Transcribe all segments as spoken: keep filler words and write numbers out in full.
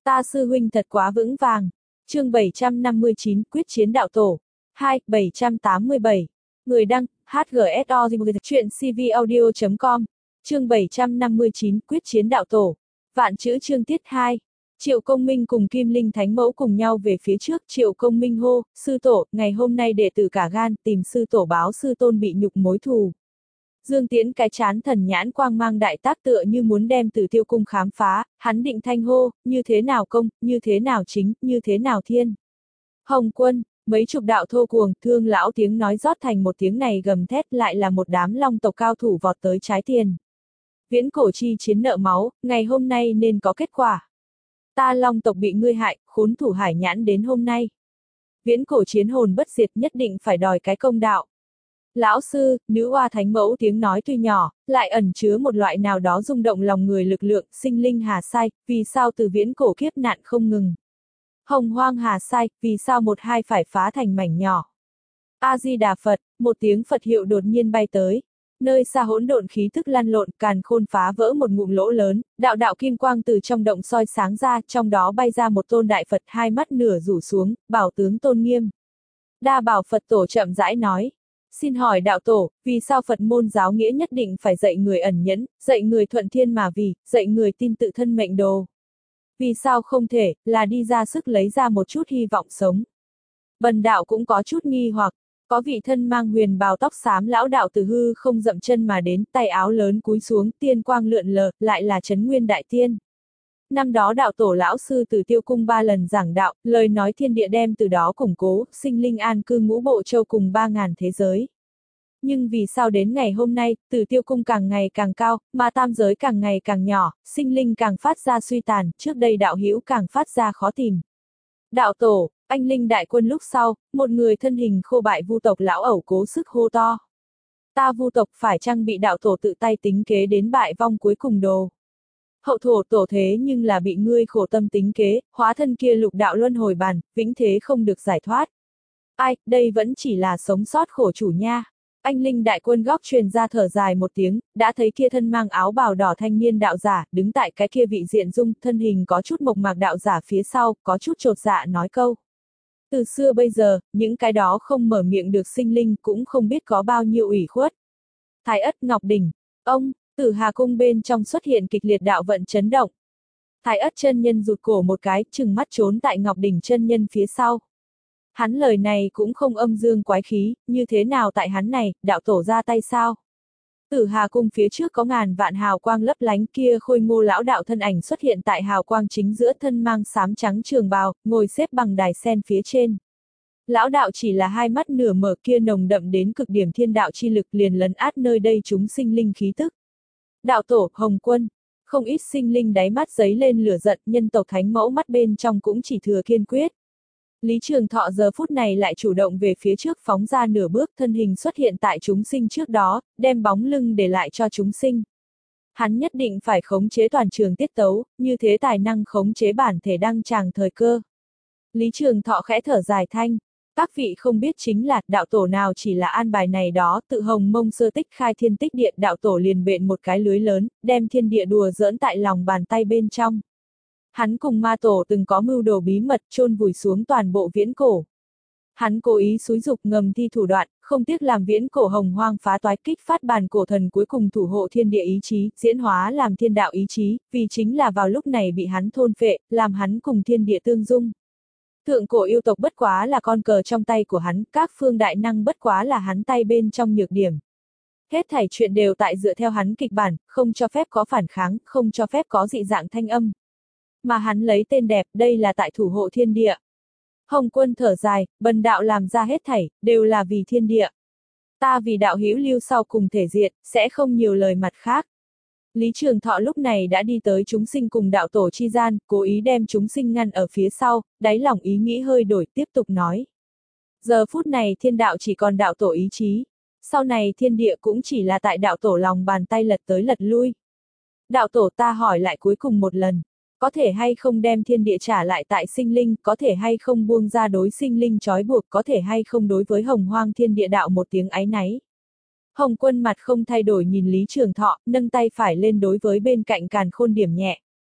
Ta sư huynh thật quá vững vàng. Chương bảy trăm năm mươi chín, quyết chiến đạo tổ. hai, bảy trăm tám mươi bảy. Người đăng, hát giê ét o chuyện cvaudio chấm com. Chương bảy trăm năm mươi chín, quyết chiến đạo tổ. Vạn chữ chương tiết hai. Triệu Công Minh cùng Kim Linh Thánh Mẫu cùng nhau về phía trước. Triệu Công Minh hô, sư tổ, ngày hôm nay đệ tử cả gan tìm sư tổ báo sư tôn bị nhục mối thù. Dương Tiễn cái chán thần nhãn quang mang đại tác tựa như muốn đem Tử Tiêu Cung khám phá, hắn định thanh hô, như thế nào công, như thế nào chính, như thế nào thiên. Hồng Quân, mấy chục đạo thô cuồng, thương lão tiếng nói rót thành một tiếng này gầm thét, lại là một đám long tộc cao thủ vọt tới trái tiền. Viễn cổ chi chiến nợ máu, ngày hôm nay nên có kết quả. Ta long tộc bị ngươi hại, khốn thủ hải nhãn đến hôm nay. Viễn cổ chiến hồn bất diệt nhất định phải đòi cái công đạo. Lão sư, nữ oa thánh mẫu tiếng nói tuy nhỏ, lại ẩn chứa một loại nào đó rung động lòng người lực lượng, sinh linh hà sai, vì sao từ viễn cổ kiếp nạn không ngừng. Hồng hoang hà sai, vì sao một hai phải phá thành mảnh nhỏ. A-di-đà Phật, một tiếng Phật hiệu đột nhiên bay tới. Nơi xa hỗn độn khí thức lan lộn, càn khôn phá vỡ một ngụm lỗ lớn, đạo đạo kim quang từ trong động soi sáng ra, trong đó bay ra một tôn đại Phật hai mắt nửa rủ xuống, bảo tướng tôn nghiêm. Đa Bảo Phật tổ chậm rãi nói. Xin hỏi đạo tổ, vì sao Phật môn giáo nghĩa nhất định phải dạy người ẩn nhẫn, dạy người thuận thiên mà vì, dạy người tin tự thân mệnh đồ? Vì sao không thể, là đi ra sức lấy ra một chút hy vọng sống? Bần đạo cũng có chút nghi hoặc, có vị thân mang huyền bào tóc xám lão đạo từ hư không dậm chân mà đến, tay áo lớn cúi xuống, tiên quang lượn lờ, lại là Trấn Nguyên Đại Tiên. Năm đó đạo tổ lão sư Tử Tiêu Cung ba lần giảng đạo, lời nói thiên địa đem từ đó củng cố, sinh linh an cư ngũ bộ châu cùng ba ngàn thế giới. Nhưng vì sao đến ngày hôm nay, Tử Tiêu Cung càng ngày càng cao, mà tam giới càng ngày càng nhỏ, sinh linh càng phát ra suy tàn, trước đây đạo hữu càng phát ra khó tìm. Đạo tổ, anh linh đại quân lúc sau, một người thân hình khô bại vu tộc lão ẩu cố sức hô to. Ta vu tộc phải chăng bị đạo tổ tự tay tính kế đến bại vong cuối cùng đồ? Hậu thổ tổ thế nhưng là bị ngươi khổ tâm tính kế, hóa thân kia lục đạo luân hồi bàn, vĩnh thế không được giải thoát. Ai, đây vẫn chỉ là sống sót khổ chủ nha. Anh linh đại quân góc truyền ra thở dài một tiếng, đã thấy kia thân mang áo bào đỏ thanh niên đạo giả, đứng tại cái kia vị diện dung, thân hình có chút mộc mạc đạo giả phía sau, có chút chột dạ nói câu. Từ xưa bây giờ, những cái đó không mở miệng được sinh linh cũng không biết có bao nhiêu ủy khuất. Thái Ất Ngọc Đỉnh, ông, Tử Hà Cung bên trong xuất hiện kịch liệt đạo vận chấn động. Thái Ất chân nhân rụt cổ một cái, trừng mắt trốn tại Ngọc Đỉnh chân nhân phía sau. Hắn lời này cũng không âm dương quái khí, như thế nào tại hắn này, đạo tổ ra tay sao? Tử Hà Cung phía trước có ngàn vạn hào quang lấp lánh, kia khôi ngô lão đạo thân ảnh xuất hiện tại hào quang chính giữa, thân mang xám trắng trường bào, ngồi xếp bằng đài sen phía trên. Lão đạo chỉ là hai mắt nửa mở, kia nồng đậm đến cực điểm thiên đạo chi lực liền lấn át nơi đây chúng sinh linh khí tức. Đạo tổ, Hồng Quân, không ít sinh linh đáy mắt giấy lên lửa giận, nhân tộc thánh mẫu mắt bên trong cũng chỉ thừa kiên quyết. Lý Trường Thọ giờ phút này lại chủ động về phía trước phóng ra nửa bước, thân hình xuất hiện tại chúng sinh trước đó, đem bóng lưng để lại cho chúng sinh. Hắn nhất định phải khống chế toàn trường tiết tấu, như thế tài năng khống chế bản thể đăng tràng thời cơ. Lý Trường Thọ khẽ thở dài thanh. Các vị không biết chính là, đạo tổ nào chỉ là an bài này đó, tự Hồng Mông sơ tích khai thiên tích địa, đạo tổ liền bện một cái lưới lớn, đem thiên địa đùa giỡn tại lòng bàn tay bên trong. Hắn cùng ma tổ từng có mưu đồ bí mật, chôn vùi xuống toàn bộ viễn cổ. Hắn cố ý xúi dục ngầm thi thủ đoạn, không tiếc làm viễn cổ hồng hoang phá toái, kích phát bàn cổ thần cuối cùng thủ hộ thiên địa ý chí, diễn hóa làm thiên đạo ý chí, vì chính là vào lúc này bị hắn thôn phệ, làm hắn cùng thiên địa tương dung. Thượng cổ yêu tộc bất quá là con cờ trong tay của hắn, các phương đại năng bất quá là hắn tay bên trong nhược điểm. Hết thảy chuyện đều tại dựa theo hắn kịch bản, không cho phép có phản kháng, không cho phép có dị dạng thanh âm. Mà hắn lấy tên đẹp, đây là tại thủ hộ thiên địa. Hồng Quân thở dài, bần đạo làm ra hết thảy, đều là vì thiên địa. Ta vì đạo hữu lưu sau cùng thể diện, sẽ không nhiều lời mặt khác. Lý Trường Thọ lúc này đã đi tới chúng sinh cùng đạo tổ chi gian, cố ý đem chúng sinh ngăn ở phía sau, đáy lòng ý nghĩ hơi đổi, tiếp tục nói. Giờ phút này thiên đạo chỉ còn đạo tổ ý chí. Sau này thiên địa cũng chỉ là tại đạo tổ lòng bàn tay lật tới lật lui. Đạo tổ, ta hỏi lại cuối cùng một lần. Có thể hay không đem thiên địa trả lại tại sinh linh, có thể hay không buông ra đối sinh linh trói buộc, có thể hay không đối với hồng hoang thiên địa đạo một tiếng áy náy. Hồng Quân mặt không thay đổi nhìn Lý Trường Thọ, nâng tay phải lên đối với bên cạnh càn khôn điểm nhẹ.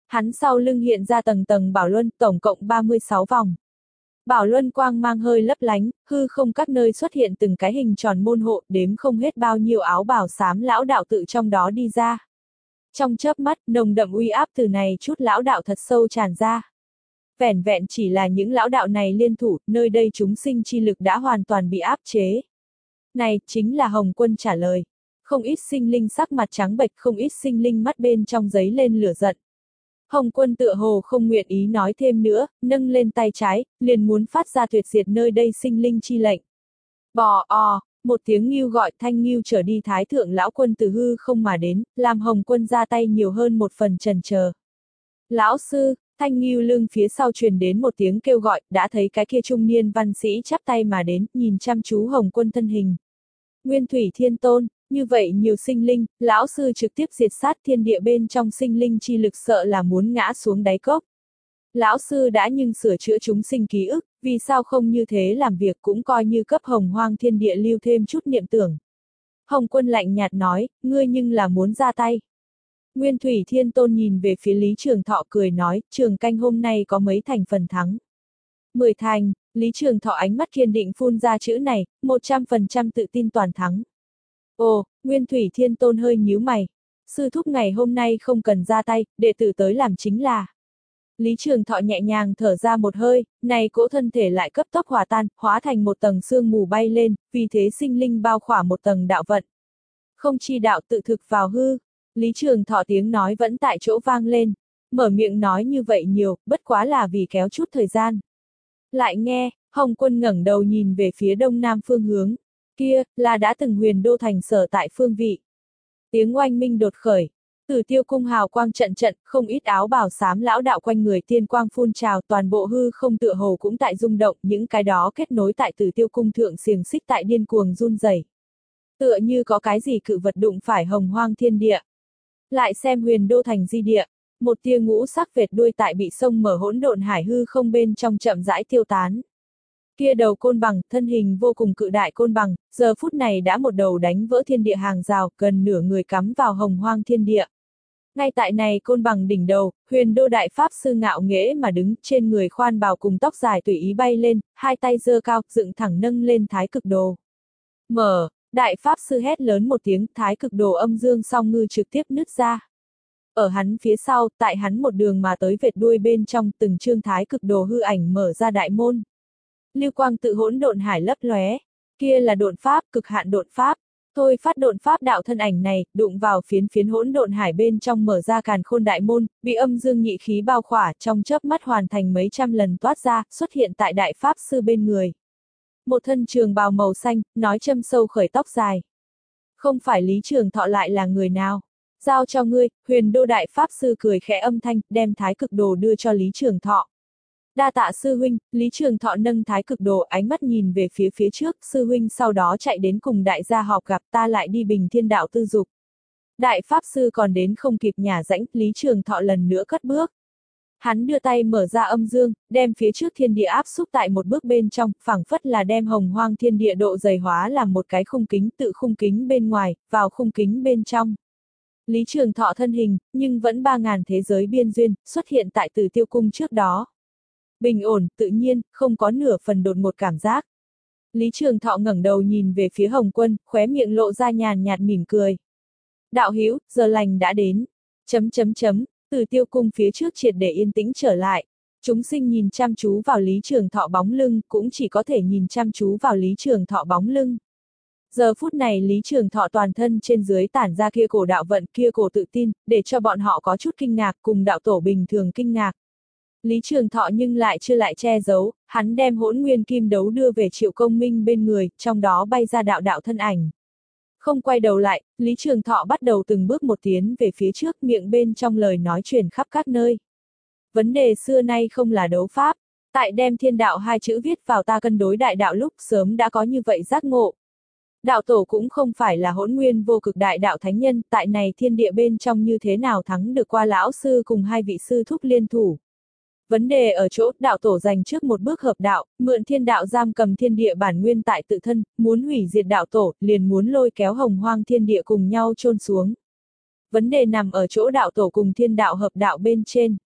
Hắn sau lưng hiện ra tầng tầng bảo luân, tổng cộng ba mươi sáu vòng. Bảo luân quang mang hơi lấp lánh, hư không các nơi xuất hiện từng cái hình tròn môn hộ, đếm không hết bao nhiêu áo bào xám lão đạo tự trong đó đi ra. Trong chớp mắt, nồng đậm uy áp từ này chút lão đạo thật sâu tràn ra. Vẻn vẹn chỉ là những lão đạo này liên thủ, nơi đây chúng sinh chi lực đã hoàn toàn bị áp chế. Này, chính là Hồng Quân trả lời. Không ít sinh linh sắc mặt trắng bệch, không ít sinh linh mắt bên trong giấy lên lửa giận. Hồng Quân tựa hồ không nguyện ý nói thêm nữa, nâng lên tay trái, liền muốn phát ra tuyệt diệt nơi đây sinh linh chi lệnh. Bò o, một tiếng ngưu gọi, thanh ngưu trở đi thái thượng lão quân từ hư không mà đến, làm Hồng Quân ra tay nhiều hơn một phần chần chờ. Lão sư, thanh ngưu lưng phía sau truyền đến một tiếng kêu gọi, đã thấy cái kia trung niên văn sĩ chắp tay mà đến, nhìn chăm chú Hồng Quân thân hình. Nguyên Thủy Thiên Tôn, như vậy nhiều sinh linh, lão sư trực tiếp diệt sát thiên địa bên trong sinh linh chi lực sợ là muốn ngã xuống đáy cốc. Lão sư đã nhưng sửa chữa chúng sinh ký ức, vì sao không như thế làm việc cũng coi như cấp hồng hoang thiên địa lưu thêm chút niệm tưởng. Hồng Quân lạnh nhạt nói, ngươi nhưng là muốn ra tay. Nguyên Thủy Thiên Tôn nhìn về phía Lý Trường Thọ cười nói, Trường Canh hôm nay có mấy thành phần thắng. Mười thành, Lý Trường Thọ ánh mắt kiên định phun ra chữ này, một trăm phần trăm tự tin toàn thắng. Ồ, Nguyên Thủy Thiên Tôn hơi nhíu mày. Sư thúc ngày hôm nay không cần ra tay, đệ tử tới làm chính là. Lý Trường Thọ nhẹ nhàng thở ra một hơi, này cỗ thân thể lại cấp tốc hòa tan, hóa thành một tầng sương mù bay lên, vì thế sinh linh bao khỏa một tầng đạo vận. Không chi đạo tự thực vào hư. Lý Trường Thọ tiếng nói vẫn tại chỗ vang lên. Mở miệng nói như vậy nhiều, bất quá là vì kéo chút thời gian. Lại nghe, Hồng Quân ngẩng đầu nhìn về phía đông nam phương hướng. Kia, là đã từng huyền đô thành sở tại phương vị. Tiếng oanh minh đột khởi. Tử Tiêu cung hào quang trận trận, không ít áo bào xám lão đạo quanh người tiên quang phun trào, toàn bộ hư không tựa hồ cũng tại rung động, những cái đó kết nối tại Tử Tiêu cung thượng xiềng xích tại điên cuồng run rẩy. Tựa như có cái gì cự vật đụng phải hồng hoang thiên địa. Lại xem huyền đô thành di địa, một tia ngũ sắc vệt đuôi tại bị sông mở hỗn độn hải hư không bên trong chậm rãi tiêu tán. Kia đầu côn bằng, thân hình vô cùng cự đại côn bằng, giờ phút này đã một đầu đánh vỡ thiên địa hàng rào, gần nửa người cắm vào hồng hoang thiên địa. Ngay tại này côn bằng đỉnh đầu, huyền đô đại pháp sư ngạo nghễ mà đứng, trên người khoan bào cùng tóc dài tùy ý bay lên, hai tay giơ cao, dựng thẳng nâng lên thái cực đồ. Mở, đại pháp sư hét lớn một tiếng, thái cực đồ âm dương song ngư trực tiếp nứt ra. Ở hắn phía sau, tại hắn một đường mà tới vệt đuôi bên trong, từng chương thái cực đồ hư ảnh mở ra đại môn. Lưu quang tự hỗn độn hải lấp lóe, kia là độn pháp, cực hạn độn pháp. Thôi phát độn pháp đạo thân ảnh này, đụng vào phiến phiến hỗn độn hải bên trong mở ra càn khôn đại môn, bị âm dương nhị khí bao khỏa, trong chớp mắt hoàn thành mấy trăm lần toát ra, xuất hiện tại đại pháp sư bên người. Một thân trường bào màu xanh, nói châm sâu khởi tóc dài. Không phải Lý Trường Thọ lại là người nào? Giao cho ngươi, huyền đô đại pháp sư cười khẽ âm thanh, đem thái cực đồ đưa cho Lý Trường Thọ. Đa tạ sư huynh, Lý Trường Thọ nâng thái cực đồ ánh mắt nhìn về phía phía trước, sư huynh sau đó chạy đến cùng đại gia họp gặp ta lại đi bình thiên đạo tư dục. Đại pháp sư còn đến không kịp nhả rãnh, Lý Trường Thọ lần nữa cất bước. Hắn đưa tay mở ra âm dương, đem phía trước thiên địa áp xúc tại một bước bên trong, phảng phất là đem hồng hoang thiên địa độ dày hóa làm một cái khung kính tự khung kính bên ngoài, vào khung kính bên trong. Lý Trường Thọ thân hình, nhưng vẫn ba ngàn thế giới biên duyên, xuất hiện tại Tử Tiêu cung trước đó. Bình ổn, tự nhiên, không có nửa phần đột ngột cảm giác. Lý Trường Thọ ngẩng đầu nhìn về phía Hồng Quân, khóe miệng lộ ra nhàn nhạt mỉm cười. Đạo hữu, giờ lành đã đến. Chấm chấm chấm, Tử Tiêu cung phía trước triệt để yên tĩnh trở lại. Chúng sinh nhìn chăm chú vào Lý Trường Thọ bóng lưng, cũng chỉ có thể nhìn chăm chú vào Lý Trường Thọ bóng lưng. Giờ phút này Lý Trường Thọ toàn thân trên dưới tản ra kia cổ đạo vận, kia cổ tự tin, để cho bọn họ có chút kinh ngạc, cùng đạo tổ bình thường kinh ngạc. Lý Trường Thọ nhưng lại chưa lại che giấu, hắn đem hỗn nguyên kim đấu đưa về Triệu Công Minh bên người, trong đó bay ra đạo đạo thân ảnh. Không quay đầu lại, Lý Trường Thọ bắt đầu từng bước một tiến về phía trước, miệng bên trong lời nói truyền khắp các nơi. Vấn đề xưa nay không là đấu pháp, tại đem thiên đạo hai chữ viết vào ta cân đối đại đạo lúc sớm đã có như vậy giác ngộ. Đạo tổ cũng không phải là hỗn nguyên vô cực đại đạo thánh nhân, tại này thiên địa bên trong như thế nào thắng được qua lão sư cùng hai vị sư thúc liên thủ. Vấn đề ở chỗ, đạo tổ dành trước một bước hợp đạo, mượn thiên đạo giam cầm thiên địa bản nguyên tại tự thân, muốn hủy diệt đạo tổ, liền muốn lôi kéo hồng hoang thiên địa cùng nhau chôn xuống. Vấn đề nằm ở chỗ đạo tổ cùng thiên đạo hợp đạo bên trên.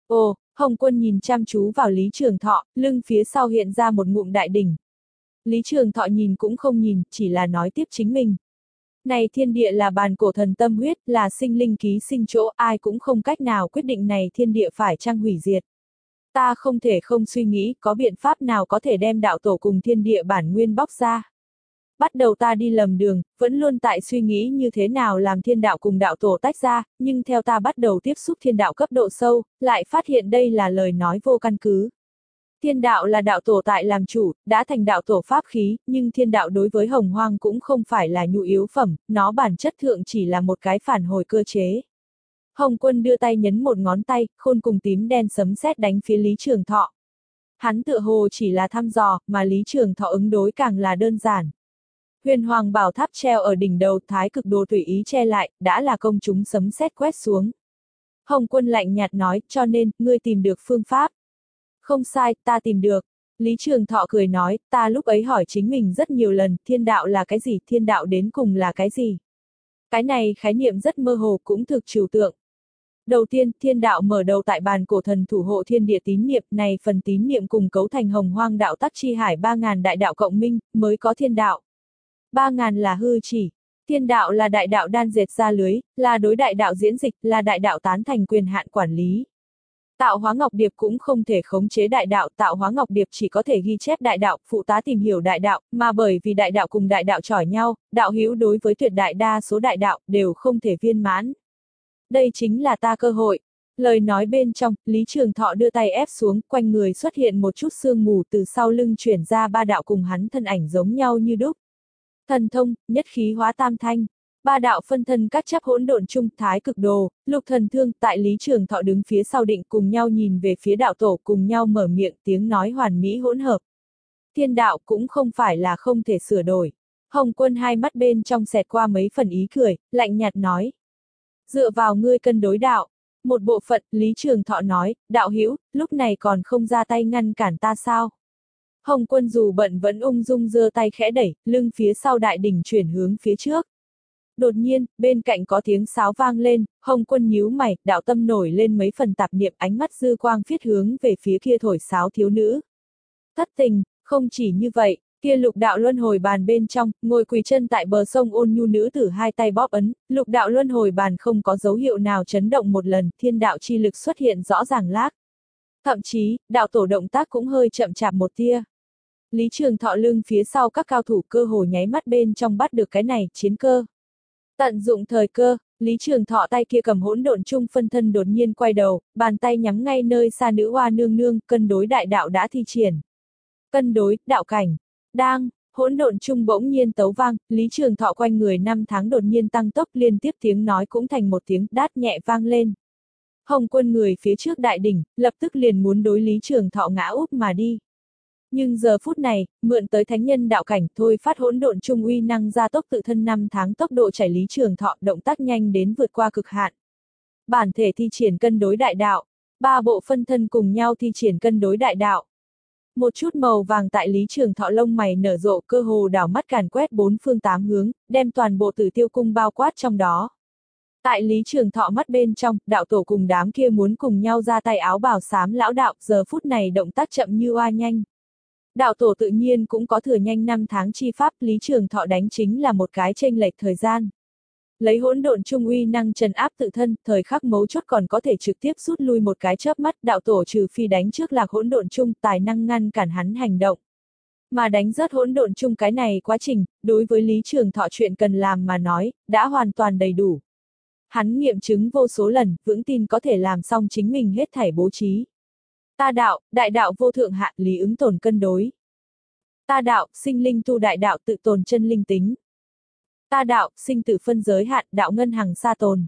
Ồ, Hồng Quân nhìn chăm chú vào Lý Trường Thọ, lưng phía sau hiện ra một ngụm đại đỉnh. Lý Trường Thọ nhìn cũng không nhìn, chỉ là nói tiếp chính mình. Này thiên địa là bàn cổ thần tâm huyết, là sinh linh ký sinh chỗ, ai cũng không cách nào quyết định này thiên địa phải chăng hủy diệt. Ta không thể không suy nghĩ, có biện pháp nào có thể đem đạo tổ cùng thiên địa bản nguyên bóc ra. Bắt đầu ta đi lầm đường, vẫn luôn tại suy nghĩ như thế nào làm thiên đạo cùng đạo tổ tách ra, nhưng theo ta bắt đầu tiếp xúc thiên đạo cấp độ sâu, lại phát hiện đây là lời nói vô căn cứ. Thiên đạo là đạo tổ tại làm chủ, đã thành đạo tổ pháp khí, nhưng thiên đạo đối với hồng hoang cũng không phải là nhu yếu phẩm, nó bản chất thượng chỉ là một cái phản hồi cơ chế. Hồng Quân đưa tay nhấn một ngón tay, khôn cùng tím đen sấm sét đánh phía Lý Trường Thọ. Hắn tựa hồ chỉ là thăm dò, mà Lý Trường Thọ ứng đối càng là đơn giản. Huyền Hoàng Bảo Tháp treo ở đỉnh đầu, thái cực đồ tùy ý che lại, đã là công chúng sấm sét quét xuống. Hồng Quân lạnh nhạt nói, cho nên, ngươi tìm được phương pháp. Không sai, ta tìm được. Lý Trường Thọ cười nói, ta lúc ấy hỏi chính mình rất nhiều lần, thiên đạo là cái gì, thiên đạo đến cùng là cái gì. Cái này khái niệm rất mơ hồ cũng thực trừu tượng. Đầu tiên, thiên đạo mở đầu tại bàn cổ thần thủ hộ thiên địa tín niệm, này phần tín niệm cùng cấu thành hồng hoang đạo tắc chi hải ba ngàn đại đạo cộng minh, mới có thiên đạo. Ba ngàn là hư chỉ. Thiên đạo là đại đạo đan dệt ra lưới, là đối đại đạo diễn dịch, là đại đạo tán thành quyền hạn quản lý. Tạo hóa ngọc điệp cũng không thể khống chế đại đạo, tạo hóa ngọc điệp chỉ có thể ghi chép đại đạo, phụ tá tìm hiểu đại đạo, mà bởi vì đại đạo cùng đại đạo chỏi nhau, đạo hữu đối với tuyệt đại đa số đại đạo đều không thể viên mãn. Đây chính là ta cơ hội. Lời nói bên trong, Lý Trường Thọ đưa tay ép xuống, quanh người xuất hiện một chút sương mù, từ sau lưng chuyển ra ba đạo cùng hắn thân ảnh giống nhau như đúc. Thần thông, nhất khí hóa tam thanh. Ba đạo phân thân các chấp hỗn độn chung, thái cực đồ, lục thần thương, tại Lý Trường Thọ đứng phía sau định cùng nhau nhìn về phía đạo tổ, cùng nhau mở miệng, tiếng nói hoàn mỹ hỗn hợp. Thiên đạo cũng không phải là không thể sửa đổi. Hồng Quân hai mắt bên trong xẹt qua mấy phần ý cười, lạnh nhạt nói. Dựa vào ngươi cân đối đạo. Một bộ phận, Lý Trường Thọ nói, đạo hữu, lúc này còn không ra tay ngăn cản ta sao? Hồng Quân dù bận vẫn ung dung giơ tay khẽ đẩy, lưng phía sau đại đỉnh chuyển hướng phía trước. Đột nhiên, bên cạnh có tiếng sáo vang lên, Hồng Quân nhíu mày, đạo tâm nổi lên mấy phần tạp niệm, ánh mắt dư quang phiết hướng về phía kia thổi sáo thiếu nữ. Thất tình, không chỉ như vậy, kia lục đạo luân hồi bàn bên trong, ngồi quỳ chân tại bờ sông ôn nhu nữ tử hai tay bóp ấn, lục đạo luân hồi bàn không có dấu hiệu nào chấn động một lần, thiên đạo chi lực xuất hiện rõ ràng lác. Thậm chí, đạo tổ động tác cũng hơi chậm chạp một tia. Lý Trường Thọ lưng phía sau các cao thủ cơ hồ nháy mắt bên trong bắt được cái này, chiến cơ. Tận dụng thời cơ, Lý Trường Thọ tay kia cầm hỗn độn chung phân thân đột nhiên quay đầu, bàn tay nhắm ngay nơi xa nữ hoa nương nương, cân đối đại đạo đã thi triển. Cân đối, đạo cảnh. Đang, hỗn độn chung bỗng nhiên tấu vang, Lý Trường Thọ quanh người năm tháng đột nhiên tăng tốc, liên tiếp tiếng nói cũng thành một tiếng đát nhẹ vang lên. Hồng Quân người phía trước đại đỉnh, lập tức liền muốn đối Lý Trường Thọ ngã úp mà đi. Nhưng giờ phút này, mượn tới thánh nhân đạo cảnh thôi phát hỗn độn chung uy năng gia tốc tự thân năm tháng tốc độ chảy Lý Trường Thọ, động tác nhanh đến vượt qua cực hạn. Bản thể thi triển cân đối đại đạo, ba bộ phân thân cùng nhau thi triển cân đối đại đạo. Một chút màu vàng tại Lý Trường Thọ lông mày nở rộ, cơ hồ đảo mắt càn quét bốn phương tám hướng, đem toàn bộ Tử Tiêu cung bao quát trong đó. Tại Lý Trường Thọ mắt bên trong, đạo tổ cùng đám kia muốn cùng nhau ra tay áo bào xám lão đạo, giờ phút này động tác chậm như oa nhanh. Đạo tổ tự nhiên cũng có thừa nhanh năm tháng chi pháp, Lý Trường Thọ đánh chính là một cái chênh lệch thời gian. Lấy hỗn độn chung uy năng trấn áp tự thân, thời khắc mấu chốt còn có thể trực tiếp rút lui một cái chớp mắt, đạo tổ trừ phi đánh trước lạc hỗn độn chung, tài năng ngăn cản hắn hành động. Mà đánh rớt hỗn độn chung cái này quá trình, đối với Lý Trường Thọ chuyện cần làm mà nói, đã hoàn toàn đầy đủ. Hắn nghiệm chứng vô số lần, vững tin có thể làm xong chính mình hết thảy bố trí. Ta đạo, đại đạo vô thượng hạ, lý ứng tồn cân đối. Ta đạo, sinh linh tu đại đạo tự tồn chân linh tính. Ta đạo, sinh tử phân giới hạn, đạo ngân hằng xa tồn.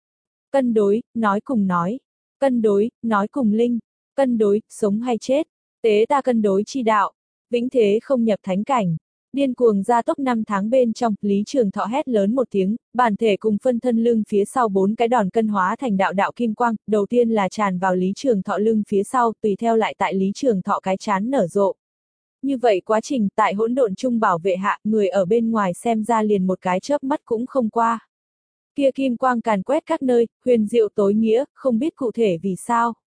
Cân đối, nói cùng nói. Cân đối, nói cùng linh. Cân đối, sống hay chết. Tế ta cân đối chi đạo. Vĩnh thế không nhập thánh cảnh. Điên cuồng gia tốc năm tháng bên trong, Lý Trường Thọ hét lớn một tiếng, bản thể cùng phân thân lưng phía sau bốn cái đòn cân hóa thành đạo đạo kim quang, đầu tiên là tràn vào Lý Trường Thọ lưng phía sau, tùy theo lại tại Lý Trường Thọ cái chán nở rộ. Như vậy quá trình tại hỗn độn chung bảo vệ hạ, người ở bên ngoài xem ra liền một cái chớp mắt cũng không qua. Kia kim quang càn quét các nơi, huyền diệu tối nghĩa, không biết cụ thể vì sao.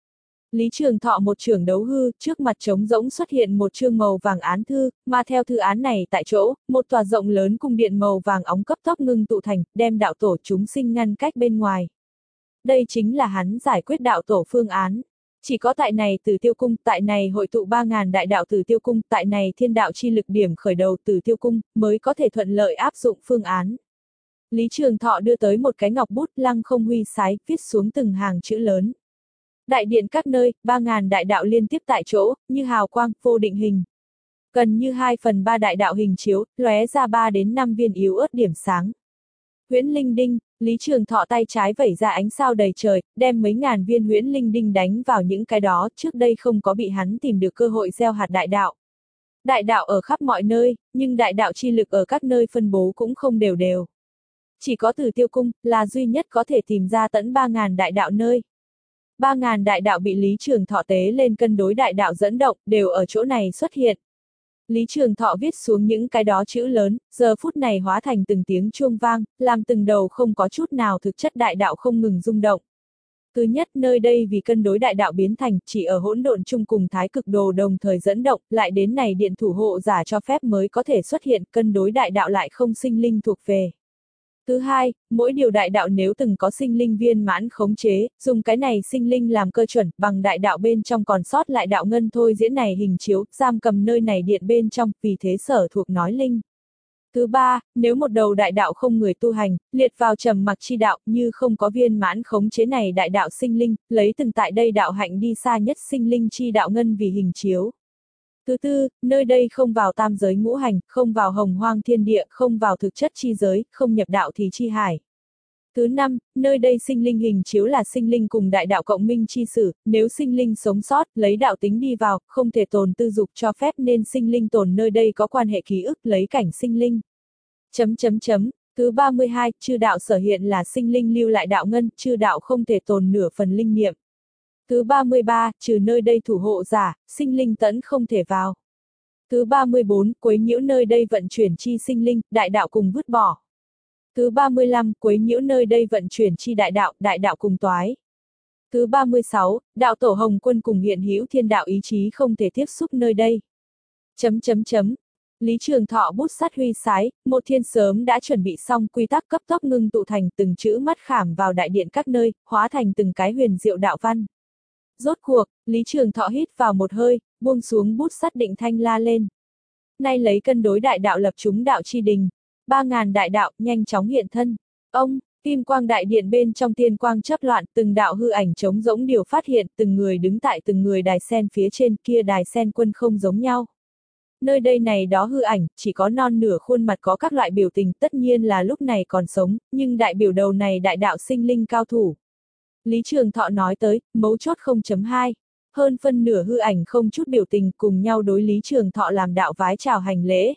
Lý Trường Thọ một chưởng đấu hư, trước mặt trống rỗng xuất hiện một chương màu vàng án thư, mà theo thư án này tại chỗ, một tòa rộng lớn cung điện màu vàng óng cấp tốc ngưng tụ thành, đem đạo tổ chúng sinh ngăn cách bên ngoài. Đây chính là hắn giải quyết đạo tổ phương án. Chỉ có tại này Tử Tiêu Cung, tại này hội tụ ba ngàn đại đạo Tử Tiêu Cung, tại này thiên đạo chi lực điểm khởi đầu Tử Tiêu Cung, mới có thể thuận lợi áp dụng phương án. Lý Trường Thọ đưa tới một cái ngọc bút, lăng không huy sái, viết xuống từng hàng chữ lớn. Đại điện các nơi, ba ngàn đại đạo liên tiếp tại chỗ, như hào quang, vô định hình. Gần như hai phần ba đại đạo hình chiếu, lóe ra ba đến năm viên yếu ớt điểm sáng. Huyễn linh đinh, Lý Trường Thọ tay trái vẩy ra ánh sao đầy trời, đem mấy ngàn viên huyễn linh đinh đánh vào những cái đó, trước đây không có bị hắn tìm được cơ hội gieo hạt đại đạo. Đại đạo ở khắp mọi nơi, nhưng đại đạo chi lực ở các nơi phân bố cũng không đều đều. Chỉ có Tử Tiêu Cung, là duy nhất có thể tìm ra tận ba ngàn đại đạo nơi. ba ngàn đại đạo bị Lý Trường Thọ tế lên cân đối đại đạo dẫn động, đều ở chỗ này xuất hiện. Lý Trường Thọ viết xuống những cái đó chữ lớn, giờ phút này hóa thành từng tiếng chuông vang, làm từng đầu không có chút nào thực chất đại đạo không ngừng rung động. Thứ nhất, nơi đây vì cân đối đại đạo biến thành, chỉ ở hỗn độn chung cùng thái cực đồ đồng thời dẫn động, lại đến này điện thủ hộ giả cho phép mới có thể xuất hiện, cân đối đại đạo lại không sinh linh thuộc về. Thứ hai, mỗi điều đại đạo nếu từng có sinh linh viên mãn khống chế, dùng cái này sinh linh làm cơ chuẩn, bằng đại đạo bên trong còn sót lại đạo ngân thôi diễn này hình chiếu, giam cầm nơi này điện bên trong, vì thế sở thuộc nói linh. Thứ ba, nếu một đầu đại đạo không người tu hành, liệt vào trầm mặc chi đạo, như không có viên mãn khống chế này đại đạo sinh linh, lấy từng tại đây đạo hạnh đi xa nhất sinh linh chi đạo ngân vì hình chiếu. Thứ tư, nơi đây không vào tam giới ngũ hành, không vào hồng hoang thiên địa, không vào thực chất chi giới, không nhập đạo thì chi hải. Thứ năm, nơi đây sinh linh hình chiếu là sinh linh cùng đại đạo cộng minh chi sử, nếu sinh linh sống sót, lấy đạo tính đi vào, không thể tồn tư dục cho phép nên sinh linh tồn nơi đây có quan hệ ký ức lấy cảnh sinh linh. Chấm chấm chấm. Thứ ba mươi hai, chư đạo sở hiện là sinh linh lưu lại đạo ngân, chư đạo không thể tồn nửa phần linh niệm. Thứ ba mươi ba, trừ nơi đây thủ hộ giả, sinh linh tẫn không thể vào. Thứ ba mươi bốn, quấy nhiễu nơi đây vận chuyển chi sinh linh, đại đạo cùng vứt bỏ. Thứ ba mươi lăm, quấy nhiễu nơi đây vận chuyển chi đại đạo, đại đạo cùng toái. Thứ ba mươi sáu, đạo tổ Hồng Quân cùng hiện hữu thiên đạo ý chí không thể tiếp xúc nơi đây. Chấm chấm chấm. Lý Trường Thọ bút sắt huy sái, một thiên sớm đã chuẩn bị xong quy tắc cấp tốc ngưng tụ thành từng chữ mắt khảm vào đại điện các nơi, hóa thành từng cái huyền diệu đạo văn. Rốt cuộc, Lý Trường Thọ hít vào một hơi, buông xuống bút sắt định thanh la lên. Nay lấy cân đối đại đạo lập chúng đạo chi đình. Ba ngàn đại đạo, nhanh chóng hiện thân. Ông, kim quang đại điện bên trong tiên quang chớp loạn, từng đạo hư ảnh trống rỗng điều phát hiện, từng người đứng tại từng người đài sen phía trên kia đài sen quân không giống nhau. Nơi đây này đó hư ảnh, chỉ có non nửa khuôn mặt có các loại biểu tình, tất nhiên là lúc này còn sống, nhưng đại biểu đầu này đại đạo sinh linh cao thủ. Lý Trường Thọ nói tới, mấu chốt không chấm hai. Hơn phân nửa hư ảnh không chút biểu tình cùng nhau đối Lý Trường Thọ làm đạo vái chào hành lễ.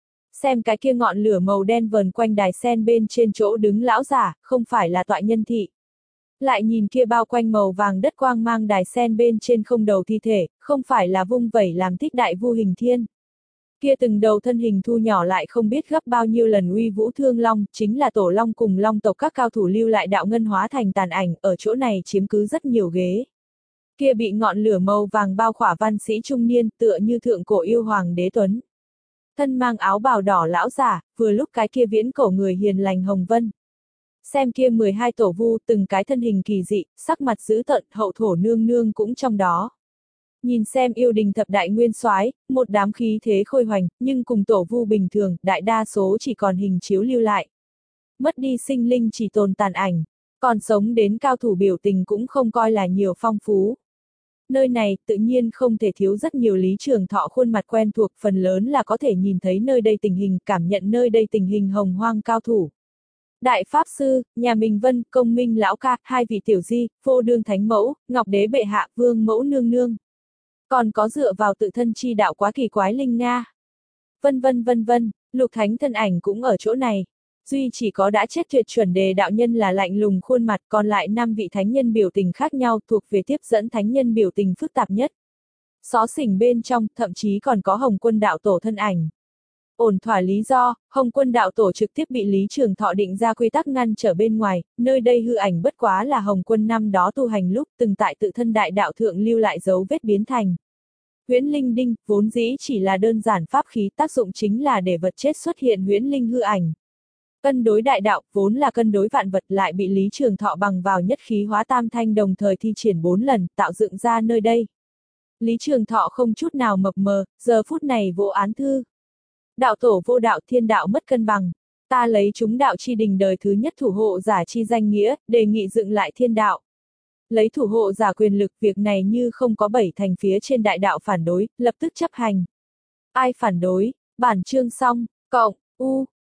Xem cái kia ngọn lửa màu đen vờn quanh đài sen bên trên chỗ đứng lão giả, không phải là tọa nhân thị. Lại nhìn kia bao quanh màu vàng đất quang mang đài sen bên trên không đầu thi thể, không phải là vung vẩy làm thích đại vu hình thiên. Kia từng đầu thân hình thu nhỏ lại không biết gấp bao nhiêu lần uy vũ thương long, chính là tổ long cùng long tộc các cao thủ lưu lại đạo ngân hóa thành tàn ảnh, ở chỗ này chiếm cứ rất nhiều ghế. Kia bị ngọn lửa màu vàng bao khỏa văn sĩ trung niên, tựa như thượng cổ yêu hoàng đế tuấn. Thân mang áo bào đỏ lão giả, vừa lúc cái kia viễn cổ người hiền lành Hồng Vân. Xem kia mười hai tổ vu, từng cái thân hình kỳ dị, sắc mặt dữ tợn, hậu thổ nương nương cũng trong đó. Nhìn xem yêu đình thập đại nguyên soái, một đám khí thế khôi hoành, nhưng cùng tổ vu bình thường, đại đa số chỉ còn hình chiếu lưu lại. Mất đi sinh linh chỉ tồn tàn ảnh, còn sống đến cao thủ biểu tình cũng không coi là nhiều phong phú. Nơi này, tự nhiên không thể thiếu rất nhiều Lý Trường Thọ khuôn mặt quen thuộc, phần lớn là có thể nhìn thấy nơi đây tình hình, cảm nhận nơi đây tình hình hồng hoang cao thủ. Đại Pháp Sư, nhà mình Vân, Công Minh Lão Ca, hai vị tiểu di, Vô Đương Thánh Mẫu, Ngọc Đế Bệ Hạ, Vương Mẫu Nương Nương. Còn có dựa vào tự thân chi đạo quá kỳ quái linh Nga. Vân vân vân vân, lục thánh thân ảnh cũng ở chỗ này. Duy chỉ có đã chết tuyệt chuẩn đề đạo nhân là lạnh lùng khuôn mặt, còn lại năm vị thánh nhân biểu tình khác nhau thuộc về tiếp dẫn thánh nhân biểu tình phức tạp nhất. Xó xỉnh bên trong, thậm chí còn có Hồng Quân đạo tổ thân ảnh. Ổn thỏa lý do, Hồng Quân đạo tổ trực tiếp bị Lý Trường Thọ định ra quy tắc ngăn trở bên ngoài, nơi đây hư ảnh bất quá là Hồng Quân năm đó tu hành lúc từng tại tự thân đại đạo thượng lưu lại dấu vết biến thành. Huyễn linh đinh, vốn dĩ chỉ là đơn giản pháp khí, tác dụng chính là để vật chết xuất hiện huyễn linh hư ảnh. Cân đối đại đạo, vốn là cân đối vạn vật, lại bị Lý Trường Thọ bằng vào nhất khí hóa tam thanh đồng thời thi triển bốn lần, tạo dựng ra nơi đây. Lý Trường Thọ không chút nào mập mờ, giờ phút này vỗ án thư. Đạo tổ vô đạo, thiên đạo mất cân bằng. Ta lấy chúng đạo chi đình đời thứ nhất thủ hộ giả chi danh nghĩa, đề nghị dựng lại thiên đạo. Lấy thủ hộ giả quyền lực, việc này như không có bảy thành phía trên đại đạo phản đối, lập tức chấp hành. Ai phản đối? Bản chương xong, cộng, u,